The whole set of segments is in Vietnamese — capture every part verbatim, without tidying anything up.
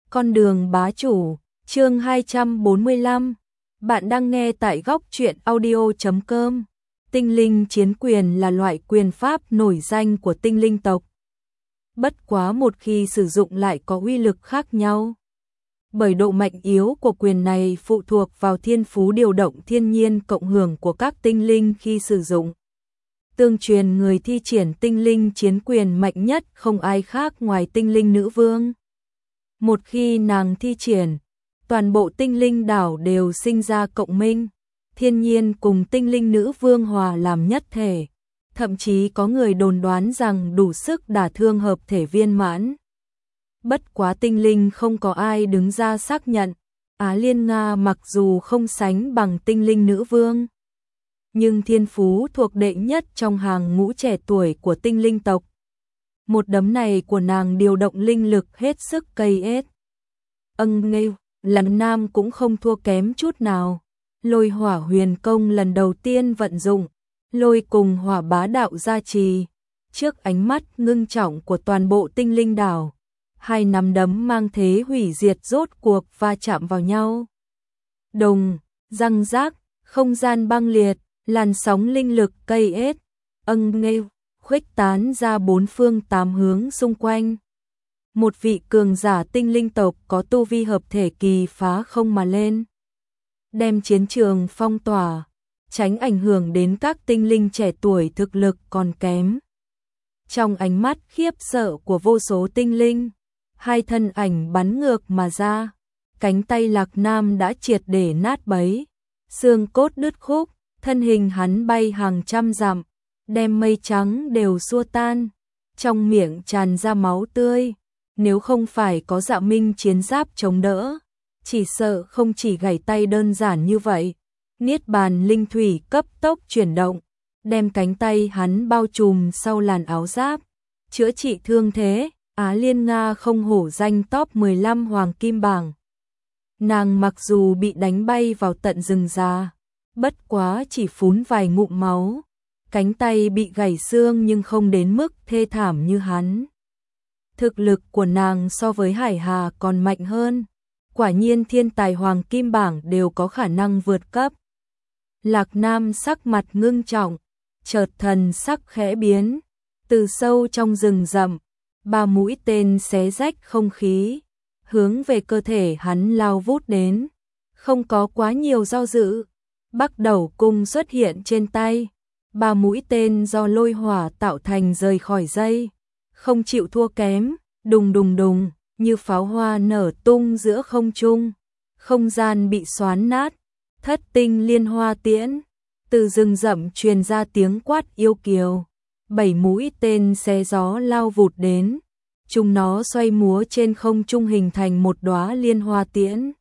Con đường bá chủ, chương hai trăm bốn mươi lăm. Bạn đang nghe tại góc truyện audio chấm com. Tinh linh chiến quyền là loại quyền pháp nổi danh của tinh linh tộc. Bất quá một khi sử dụng lại có uy lực khác nhau. Bởi độ mạnh yếu của quyền này phụ thuộc vào thiên phú điều động thiên nhiên cộng hưởng của các tinh linh khi sử dụng. Tương truyền người thi triển tinh linh chiến quyền mạnh nhất không ai khác ngoài tinh linh nữ vương. Một khi nàng thi triển, toàn bộ tinh linh đảo đều sinh ra cộng minh, thiên nhiên cùng tinh linh nữ vương hòa làm nhất thể. Thậm chí có người đồn đoán rằng đủ sức đả thương hợp thể viên mãn. Bất quá tinh linh không có ai đứng ra xác nhận, Á Liên Nga mặc dù không sánh bằng tinh linh nữ vương, nhưng thiên phú thuộc đệ nhất trong hàng ngũ trẻ tuổi của tinh linh tộc. Một đấm này của nàng điều động linh lực hết sức cây ết. Âng nghêu, lần nam cũng không thua kém chút nào. Lôi hỏa huyền công lần đầu tiên vận dụng, lôi cùng hỏa bá đạo gia trì. Trước ánh mắt ngưng trọng của toàn bộ tinh linh đảo, hai nắm đấm mang thế hủy diệt rốt cuộc va chạm vào nhau. Đồng, răng rác, không gian băng liệt, làn sóng linh lực cây ết, âng nghêu, khuếch tán ra bốn phương tám hướng xung quanh. Một vị cường giả tinh linh tộc có tu vi hợp thể kỳ phá không mà lên, đem chiến trường phong tỏa, tránh ảnh hưởng đến các tinh linh trẻ tuổi thực lực còn kém. Trong ánh mắt khiếp sợ của vô số tinh linh, hai thân ảnh bắn ngược mà ra, cánh tay Lạc Nam đã triệt để nát bấy, xương cốt đứt khúc, thân hình hắn bay hàng trăm dặm, đem mây trắng đều xua tan, trong miệng tràn ra máu tươi. Nếu không phải có Dạ Minh chiến giáp chống đỡ, chỉ sợ không chỉ gãy tay đơn giản như vậy. Niết bàn linh thủy cấp tốc chuyển động, đem cánh tay hắn bao trùm sau làn áo giáp, chữa trị thương thế. Á Liên Nga không hổ danh top mười lăm hoàng kim bảng. Nàng mặc dù bị đánh bay vào tận rừng già, bất quá chỉ phún vài ngụm máu, cánh tay bị gãy xương nhưng không đến mức thê thảm như hắn. Thực lực của nàng so với Hải Hà còn mạnh hơn, quả nhiên thiên tài hoàng kim bảng đều có khả năng vượt cấp. Lạc Nam sắc mặt ngưng trọng, chợt thần sắc khẽ biến, từ sâu trong rừng rậm, ba mũi tên xé rách không khí, hướng về cơ thể hắn lao vút đến, không có quá nhiều do dự. Bắc Đầu cung xuất hiện trên tay, ba mũi tên do lôi hỏa tạo thành rời khỏi dây, không chịu thua kém, đùng đùng đùng, như pháo hoa nở tung giữa không trung, không gian bị xoắn nát. Thất tinh liên hoa tiễn, từ rừng rậm truyền ra tiếng quát yêu kiều, bảy mũi tên xé gió lao vụt đến, chúng nó xoay múa trên không trung hình thành một đóa liên hoa tiễn,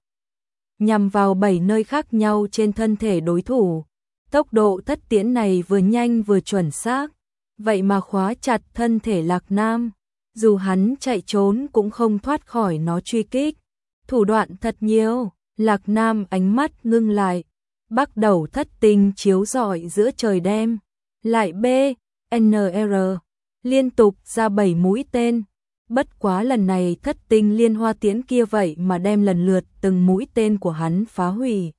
nhằm vào bảy nơi khác nhau trên thân thể đối thủ. Tốc độ thất tiễn này vừa nhanh vừa chuẩn xác, vậy mà khóa chặt thân thể Lạc Nam, dù hắn chạy trốn cũng không thoát khỏi nó truy kích. Thủ đoạn thật nhiều. Lạc Nam ánh mắt ngưng lại, Bắc Đầu thất tinh chiếu rọi giữa trời đêm, lại B, N R, liên tục ra bảy mũi tên. Bất quá lần này thất tinh liên hoa tiễn kia vậy mà đem lần lượt từng mũi tên của hắn phá hủy.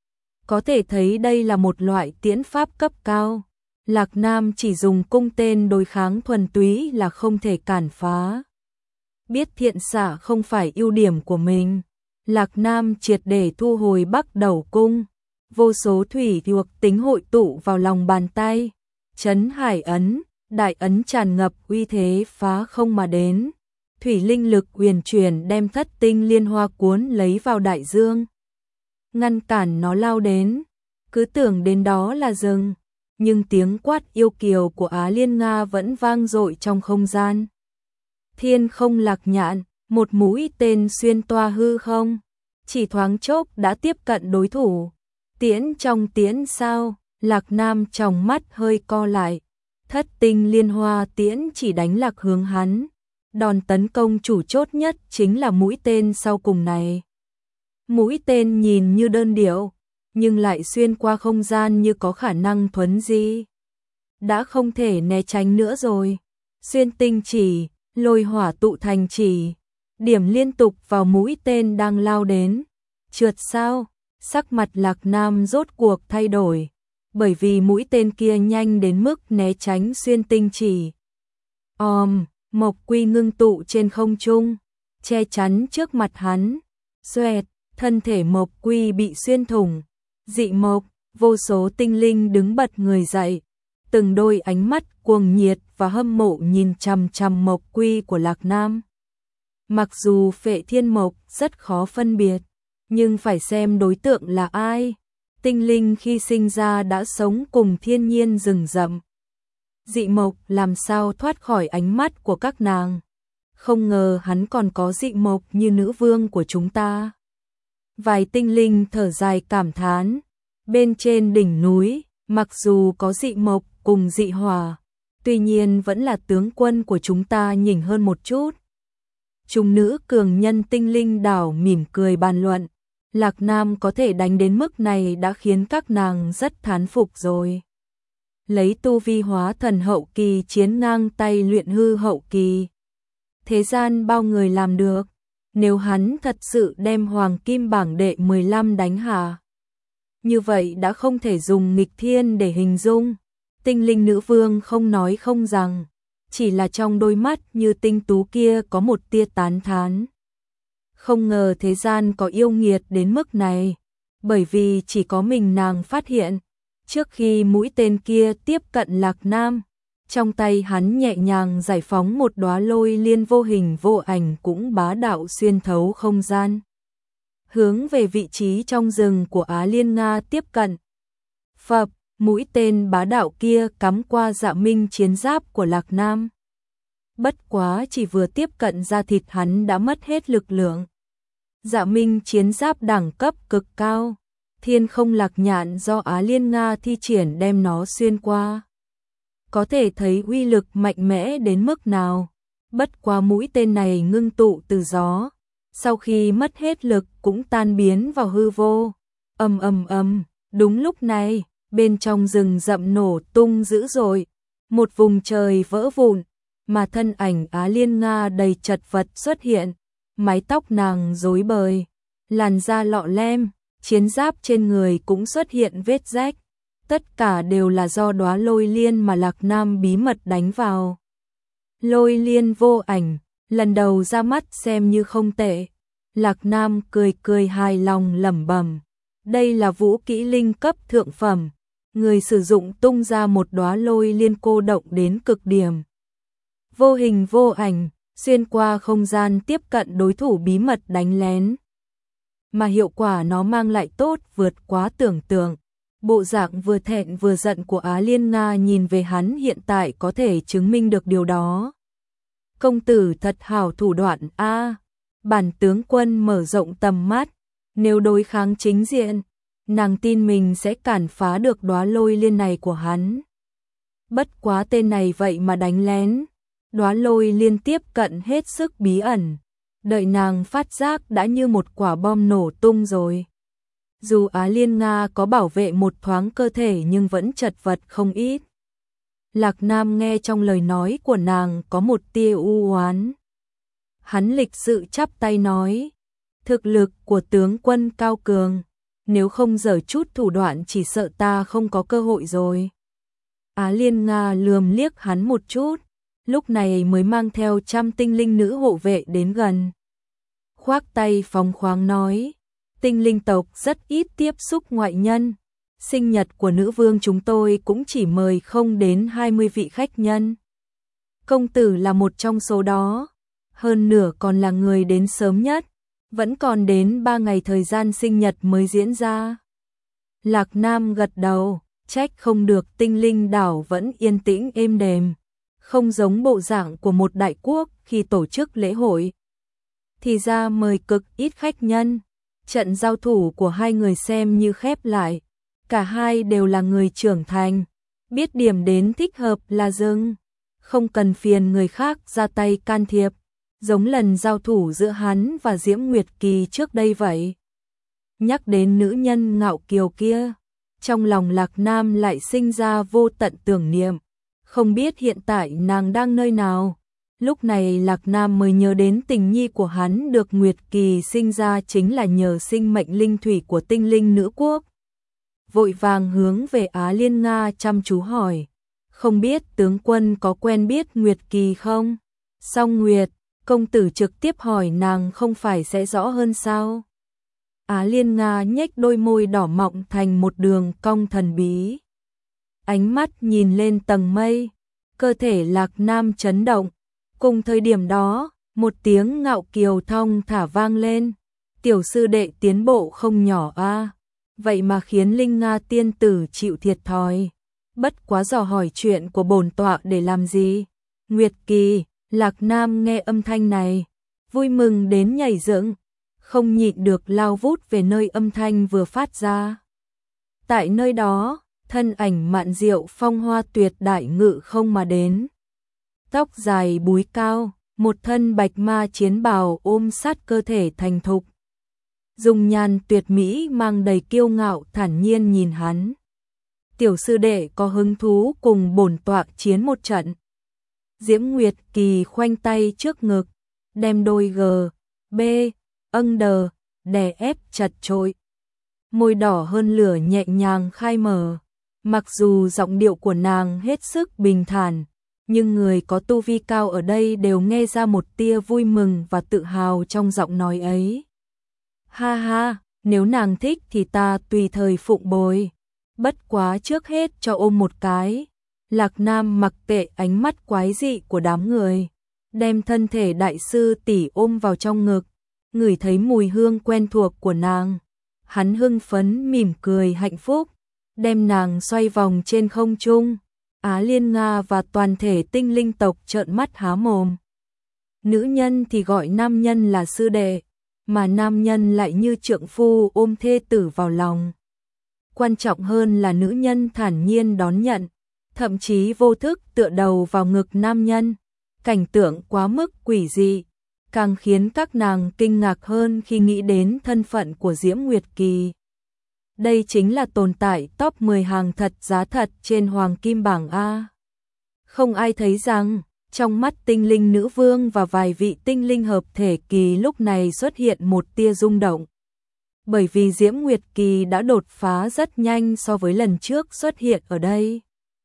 Có thể thấy đây là một loại tiễn pháp cấp cao. Lạc Nam chỉ dùng cung tên đối kháng thuần túy là không thể cản phá. Biết thiện xạ không phải ưu điểm của mình, Lạc Nam triệt để thu hồi Bắc Đầu cung, vô số thủy thuộc tính hội tụ vào lòng bàn tay, chấn hải ấn, đại ấn tràn ngập uy thế phá không mà đến, thủy linh lực huyền chuyển đem thất tinh liên hoa cuốn lấy vào đại dương, ngăn cản nó lao đến. Cứ tưởng đến đó là rừng, nhưng tiếng quát yêu kiều của Á Liên Nga vẫn vang dội trong không gian. Thiên không lạc nhạn, một mũi tên xuyên toa hư không, chỉ thoáng chốc đã tiếp cận đối thủ. Tiễn trong tiễn sao? Lạc Nam trong mắt hơi co lại. Thất tinh liên hoa tiễn chỉ đánh lạc hướng hắn. Đòn tấn công chủ chốt nhất chính là mũi tên sau cùng này. Mũi tên nhìn như đơn điệu, nhưng lại xuyên qua không gian như có khả năng thuấn di. Đã không thể né tránh nữa rồi. Xuyên tinh chỉ, lôi hỏa tụ thành chỉ, điểm liên tục vào mũi tên đang lao đến. Trượt sao? Sắc mặt Lạc Nam rốt cuộc thay đổi, bởi vì mũi tên kia nhanh đến mức né tránh xuyên tinh chỉ. Òm, Mộc Quy ngưng tụ trên không trung, che chắn trước mặt hắn. Xoẹt, thân thể Mộc Quy bị xuyên thủng. Dị Mộc, vô số tinh linh đứng bật người dậy, từng đôi ánh mắt cuồng nhiệt và hâm mộ nhìn chằm chằm Mộc Quy của Lạc Nam. Mặc dù Phệ Thiên Mộc rất khó phân biệt, nhưng phải xem đối tượng là ai. Tinh linh khi sinh ra đã sống cùng thiên nhiên rừng rậm. Dị Mộc làm sao thoát khỏi ánh mắt của các nàng. Không ngờ hắn còn có dị mộc như nữ vương của chúng ta. Vài tinh linh thở dài cảm thán. Bên trên đỉnh núi, mặc dù có dị mộc cùng dị hỏa, tuy nhiên vẫn là tướng quân của chúng ta nhỉnh hơn một chút. Chúng nữ cường nhân tinh linh đảo mỉm cười bàn luận. Lạc Nam có thể đánh đến mức này đã khiến các nàng rất thán phục rồi. Lấy tu vi hóa thần hậu kỳ chiến ngang tay luyện hư hậu kỳ. Thế gian bao người làm được, nếu hắn thật sự đem hoàng kim bảng đệ mười lăm đánh hạ. Như vậy đã không thể dùng nghịch thiên để hình dung. Tinh linh nữ vương không nói không rằng, chỉ là trong đôi mắt như tinh tú kia có một tia tán thán. Không ngờ thế gian có yêu nghiệt đến mức này, bởi vì chỉ có mình nàng phát hiện. Trước khi mũi tên kia tiếp cận Lạc Nam, trong tay hắn nhẹ nhàng giải phóng một đóa lôi liên vô hình vô ảnh cũng bá đạo xuyên thấu không gian, hướng về vị trí trong rừng của Á Liên Nga tiếp cận. Phập, mũi tên bá đạo kia cắm qua Dạ Minh chiến giáp của Lạc Nam. Bất quá chỉ vừa tiếp cận da thịt hắn đã mất hết lực lượng. Dạ Minh chiến giáp đẳng cấp cực cao, thiên không lạc nhạn do Á Liên Nga thi triển đem nó xuyên qua. Có thể thấy uy lực mạnh mẽ đến mức nào. Bất quá mũi tên này ngưng tụ từ gió, sau khi mất hết lực cũng tan biến vào hư vô. Ầm ầm ầm, đúng lúc này, bên trong rừng rậm nổ tung dữ dội, một vùng trời vỡ vụn, mà thân ảnh Á Liên Nga đầy chật vật xuất hiện, mái tóc nàng rối bời, làn da lọ lem, chiến giáp trên người cũng xuất hiện vết rách. Tất cả đều là do đóa lôi liên mà Lạc Nam bí mật đánh vào. Lôi liên vô ảnh, lần đầu ra mắt xem như không tệ. Lạc Nam cười cười hài lòng lẩm bẩm, đây là vũ kỹ linh cấp thượng phẩm, người sử dụng tung ra một đóa lôi liên cô động đến cực điểm. Vô hình vô ảnh, xuyên qua không gian tiếp cận đối thủ bí mật đánh lén. Mà hiệu quả nó mang lại tốt vượt quá tưởng tượng. Bộ dạng vừa thẹn vừa giận của Á Liên Nga nhìn về hắn hiện tại có thể chứng minh được điều đó. Công tử thật hảo thủ đoạn a. À, bản tướng quân mở rộng tầm mắt, nếu đối kháng chính diện, nàng tin mình sẽ cản phá được đóa lôi liên này của hắn. Bất quá tên này vậy mà đánh lén, đóa lôi liên tiếp cận hết sức bí ẩn, đợi nàng phát giác đã như một quả bom nổ tung rồi. Dù Á Liên Nga có bảo vệ một thoáng cơ thể nhưng vẫn chật vật không ít. Lạc Nam nghe trong lời nói của nàng có một tia u oán. Hắn lịch sự chắp tay nói, thực lực của tướng quân cao cường, nếu không giở chút thủ đoạn chỉ sợ ta không có cơ hội rồi. Á Liên Nga lườm liếc hắn một chút, lúc này mới mang theo trăm tinh linh nữ hộ vệ đến gần. Khoác tay phóng khoáng nói, tinh linh tộc rất ít tiếp xúc ngoại nhân. Sinh nhật của nữ vương chúng tôi cũng chỉ mời không đến hai mươi vị khách nhân. Công tử là một trong số đó, hơn nửa còn là người đến sớm nhất, vẫn còn đến ba ngày thời gian sinh nhật mới diễn ra. Lạc Nam gật đầu, trách không được tinh linh đảo vẫn yên tĩnh êm đềm, không giống bộ dạng của một đại quốc khi tổ chức lễ hội. Thì ra mời cực ít khách nhân, trận giao thủ của hai người xem như khép lại. Cả hai đều là người trưởng thành, biết điểm đến thích hợp là dừng, không cần phiền người khác ra tay can thiệp, giống lần giao thủ giữa hắn và Diễm Nguyệt Kỳ trước đây vậy. Nhắc đến nữ nhân ngạo kiều kia, trong lòng Lạc Nam lại sinh ra vô tận tưởng niệm, không biết hiện tại nàng đang nơi nào, Lúc này Lạc Nam mới nhớ đến tình nhi của hắn được Nguyệt Kỳ sinh ra chính là nhờ sinh mệnh linh thủy của tinh linh nữ quốc. Vội vàng hướng về Á Liên Nga chăm chú hỏi, không biết tướng quân có quen biết Nguyệt Kỳ không? Song Nguyệt, công tử trực tiếp hỏi nàng không phải sẽ rõ hơn sao? Á Liên Nga nhếch đôi môi đỏ mọng thành một đường cong thần bí. Ánh mắt nhìn lên tầng mây, cơ thể Lạc Nam chấn động. Cùng thời điểm đó, một tiếng ngạo kiều thong thả vang lên. Tiểu sư đệ tiến bộ không nhỏ a, vậy mà khiến Linh Nga tiên tử chịu thiệt thòi. Bất quá dò hỏi chuyện của bổn tọa để làm gì? Nguyệt Kỳ, Lạc Nam nghe âm thanh này, vui mừng đến nhảy dựng, không nhịn được lao vút về nơi âm thanh vừa phát ra. Tại nơi đó, thân ảnh Mạn Diệu phong hoa tuyệt đại ngự không mà đến. Tóc dài búi cao, một thân bạch ma chiến bào ôm sát cơ thể thành thục. Dung nhan tuyệt mỹ mang đầy kiêu ngạo thản nhiên nhìn hắn. Tiểu sư đệ có hứng thú cùng bổn tọa chiến một trận. Diễm Nguyệt Kỳ khoanh tay trước ngực, đem đôi g, b, âng đờ, đè ép chặt trội. Môi đỏ hơn lửa nhẹ nhàng khai mở. Mặc dù giọng điệu của nàng hết sức bình thản, nhưng người có tu vi cao ở đây đều nghe ra một tia vui mừng và tự hào trong giọng nói ấy. Ha ha, nếu nàng thích thì ta tùy thời phụng bồi. Bất quá trước hết cho ôm một cái. Lạc Nam mặc kệ ánh mắt quái dị của đám người, đem thân thể đại sư tỷ ôm vào trong ngực, ngửi thấy mùi hương quen thuộc của nàng. Hắn hưng phấn mỉm cười hạnh phúc, đem nàng xoay vòng trên không trung. Á Liên Nga và toàn thể tinh linh tộc trợn mắt há mồm. Nữ nhân thì gọi nam nhân là sư đệ, mà nam nhân lại như trượng phu ôm thê tử vào lòng. Quan trọng hơn là nữ nhân thản nhiên đón nhận, thậm chí vô thức tựa đầu vào ngực nam nhân. Cảnh tượng quá mức quỷ dị, càng khiến các nàng kinh ngạc hơn khi nghĩ đến thân phận của Diễm Nguyệt Kỳ. Đây chính là tồn tại top mười hàng thật giá thật trên Hoàng Kim bảng A. Không ai thấy rằng, trong mắt tinh linh nữ vương và vài vị tinh linh hợp thể kỳ lúc này xuất hiện một tia rung động. Bởi vì Diễm Nguyệt Kỳ đã đột phá rất nhanh so với lần trước xuất hiện ở đây.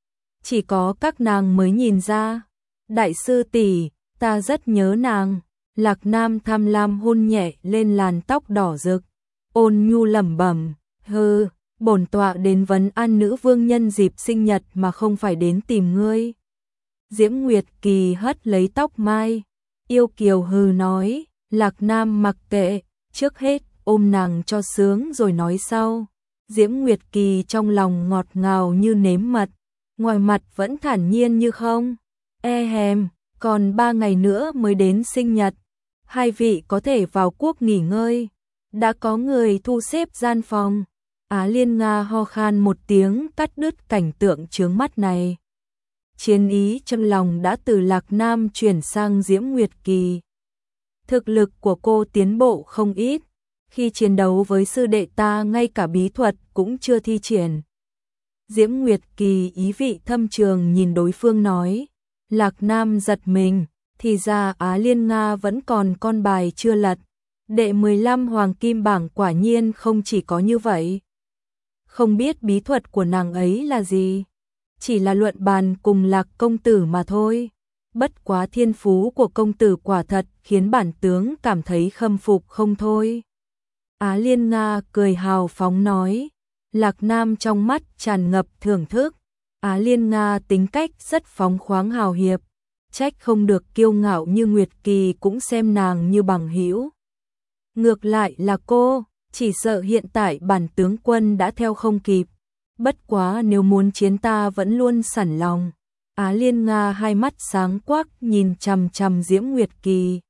Chỉ có các nàng mới nhìn ra. Đại sư tỷ, ta rất nhớ nàng. Lạc Nam tham lam hôn nhẹ lên làn tóc đỏ rực, ôn nhu lẩm bẩm, hừ, bổn tọa đến vấn an nữ vương nhân dịp sinh nhật mà không phải đến tìm ngươi. Diễm Nguyệt Kỳ hất lấy tóc mai, yêu kiều hừ nói. Lạc Nam mặc kệ, trước hết ôm nàng cho sướng rồi nói sau. Diễm Nguyệt Kỳ trong lòng ngọt ngào như nếm mật, ngoài mặt vẫn thản nhiên như không. E hèm, còn ba ngày nữa mới đến sinh nhật, hai vị có thể vào quốc nghỉ ngơi. Đã có người thu xếp gian phòng. Á Liên Nga ho khan một tiếng cắt đứt cảnh tượng chướng mắt này. Chiến ý trong lòng đã từ Lạc Nam chuyển sang Diễm Nguyệt Kỳ. Thực lực của cô tiến bộ không ít, khi chiến đấu với sư đệ ta ngay cả bí thuật cũng chưa thi triển. Diễm Nguyệt Kỳ ý vị thâm trường nhìn đối phương nói. Lạc Nam giật mình, thì ra Á Liên Nga vẫn còn con bài chưa lật. Đệ mười lăm Hoàng Kim bảng quả nhiên không chỉ có như vậy. Không biết bí thuật của nàng ấy là gì, chỉ là luận bàn cùng Lạc công tử mà thôi. Bất quá thiên phú của công tử quả thật khiến bản tướng cảm thấy khâm phục không thôi. Á Liên Nga cười hào phóng nói. Lạc Nam trong mắt tràn ngập thưởng thức. Á Liên Nga tính cách rất phóng khoáng hào hiệp, trách không được kiêu ngạo như Nguyệt Kỳ cũng xem nàng như bằng hữu. Ngược lại là cô, chỉ sợ hiện tại bản tướng quân đã theo không kịp. Bất quá nếu muốn chiến ta vẫn luôn sẵn lòng. Á Liên Nga hai mắt sáng quắc nhìn chằm chằm Diễm Nguyệt Kỳ.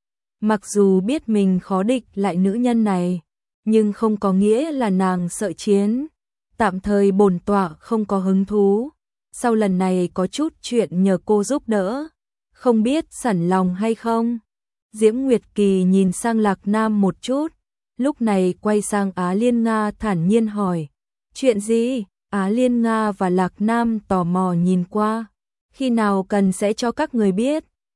Mặc dù biết mình khó địch lại nữ nhân này, nhưng không có nghĩa là nàng sợ chiến. Tạm thời bổn tọa không có hứng thú. Sau lần này có chút chuyện nhờ cô giúp đỡ, không biết sẵn lòng hay không. Diễm Nguyệt Kỳ nhìn sang Lạc Nam một chút, lúc này quay sang Á Liên Nga thản nhiên hỏi. Chuyện gì? Á Liên Nga và Lạc Nam tò mò nhìn qua. Khi nào cần sẽ cho các người biết.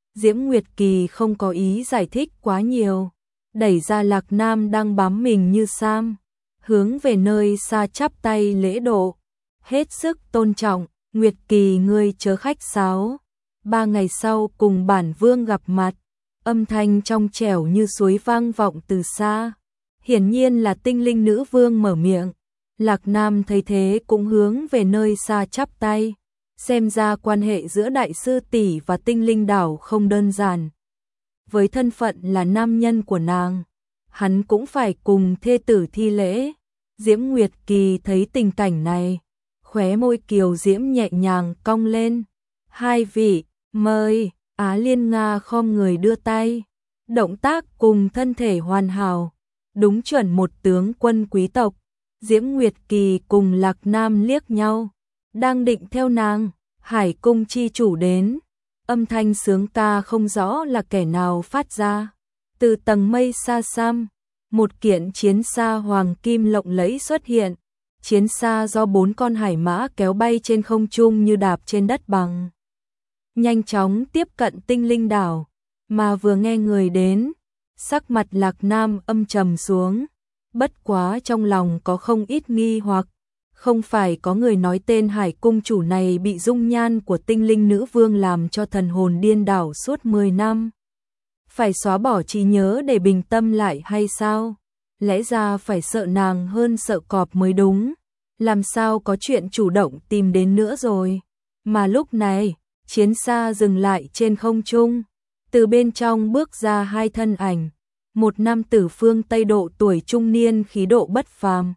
Diễm Nguyệt Kỳ không có ý giải thích quá nhiều, đẩy ra Lạc Nam đang bám mình như Sam, hướng về nơi xa chắp tay lễ độ, hết sức tôn trọng, Nguyệt Kỳ ngươi chớ khách sáo. Ba ngày sau cùng bản vương gặp mặt, âm thanh trong trẻo như suối vang vọng từ xa, hiển nhiên là tinh linh nữ vương mở miệng. Lạc Nam thấy thế cũng hướng về nơi xa chắp tay, xem ra quan hệ giữa đại sư tỷ và tinh linh đảo không đơn giản. Với thân phận là nam nhân của nàng, hắn cũng phải cùng thê tử thi lễ. Diễm Nguyệt Kỳ thấy tình cảnh này, khóe môi kiều diễm nhẹ nhàng cong lên. Hai vị, mời. Á Liên Nga khom người đưa tay, động tác cùng thân thể hoàn hảo, đúng chuẩn một tướng quân quý tộc. Diễm Nguyệt Kỳ cùng Lạc Nam liếc nhau, đang định theo nàng, Hải cung chi chủ đến. Âm thanh sướng ca không rõ là kẻ nào phát ra. Từ tầng mây xa xăm, một kiện chiến xa hoàng kim lộng lẫy xuất hiện. Chiến xa do bốn con hải mã kéo bay trên không trung như đạp trên đất bằng, nhanh chóng tiếp cận tinh linh đảo. Mà vừa nghe người đến, sắc mặt Lạc Nam âm trầm xuống. Bất quá trong lòng có không ít nghi hoặc, không phải có người nói tên Hải cung chủ này bị dung nhan của tinh linh nữ vương làm cho thần hồn điên đảo suốt mười năm, phải xóa bỏ trí nhớ để bình tâm lại hay sao? Lẽ ra phải sợ nàng hơn sợ cọp mới đúng, làm sao có chuyện chủ động tìm đến nữa rồi. Mà lúc này, chiến xa dừng lại trên không trung, từ bên trong bước ra hai thân ảnh, một nam tử phương Tây độ tuổi trung niên khí độ bất phàm,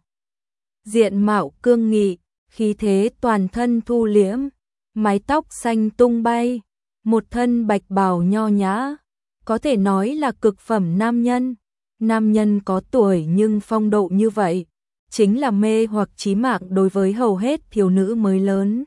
diện mạo cương nghị, khí thế toàn thân thu liễm, mái tóc xanh tung bay, một thân bạch bào nho nhã, có thể nói là cực phẩm nam nhân. Nam nhân có tuổi nhưng phong độ như vậy, chính là mê hoặc chí mạng đối với hầu hết thiếu nữ mới lớn.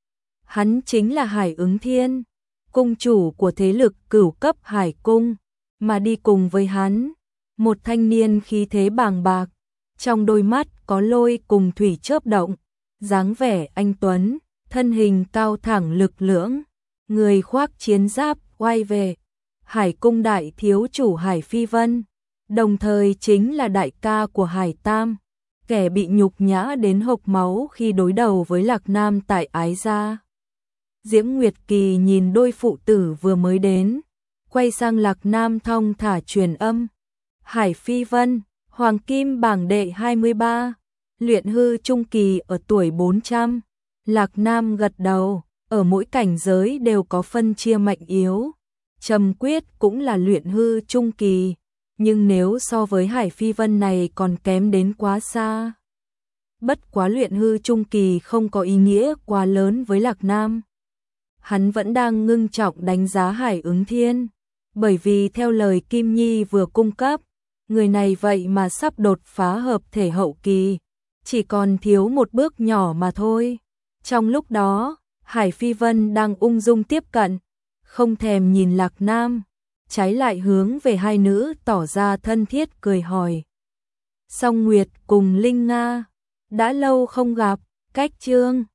Hắn chính là Hải Ứng Thiên, cung chủ của thế lực cửu cấp Hải Cung, mà đi cùng với hắn, một thanh niên khí thế bàng bạc, trong đôi mắt có lôi cùng thủy chớp động, dáng vẻ anh tuấn, thân hình cao thẳng lực lưỡng, người khoác chiến giáp quay về, Hải Cung đại thiếu chủ Hải Phi Vân, đồng thời chính là đại ca của Hải Tam, kẻ bị nhục nhã đến hộc máu khi đối đầu với Lạc Nam tại Ái Gia. Diễm Nguyệt Kỳ nhìn đôi phụ tử vừa mới đến, quay sang Lạc Nam thong thả truyền âm. Hải Phi Vân, Hoàng Kim bảng đệ hai mươi ba, luyện hư trung kỳ ở tuổi bốn trăm. Lạc Nam gật đầu, ở mỗi cảnh giới đều có phân chia mạnh yếu. Trầm Quyết cũng là luyện hư trung kỳ, nhưng nếu so với Hải Phi Vân này còn kém đến quá xa. Bất quá luyện hư trung kỳ không có ý nghĩa quá lớn với Lạc Nam. Hắn vẫn đang ngưng trọng đánh giá Hải Ứng Thiên, bởi vì theo lời Kim Nhi vừa cung cấp, người này vậy mà sắp đột phá hợp thể hậu kỳ, chỉ còn thiếu một bước nhỏ mà thôi. Trong lúc đó, Hải Phi Vân đang ung dung tiếp cận, không thèm nhìn Lạc Nam, trái lại hướng về hai nữ tỏ ra thân thiết cười hỏi. Song Nguyệt cùng Linh Nga, đã lâu không gặp, cách chương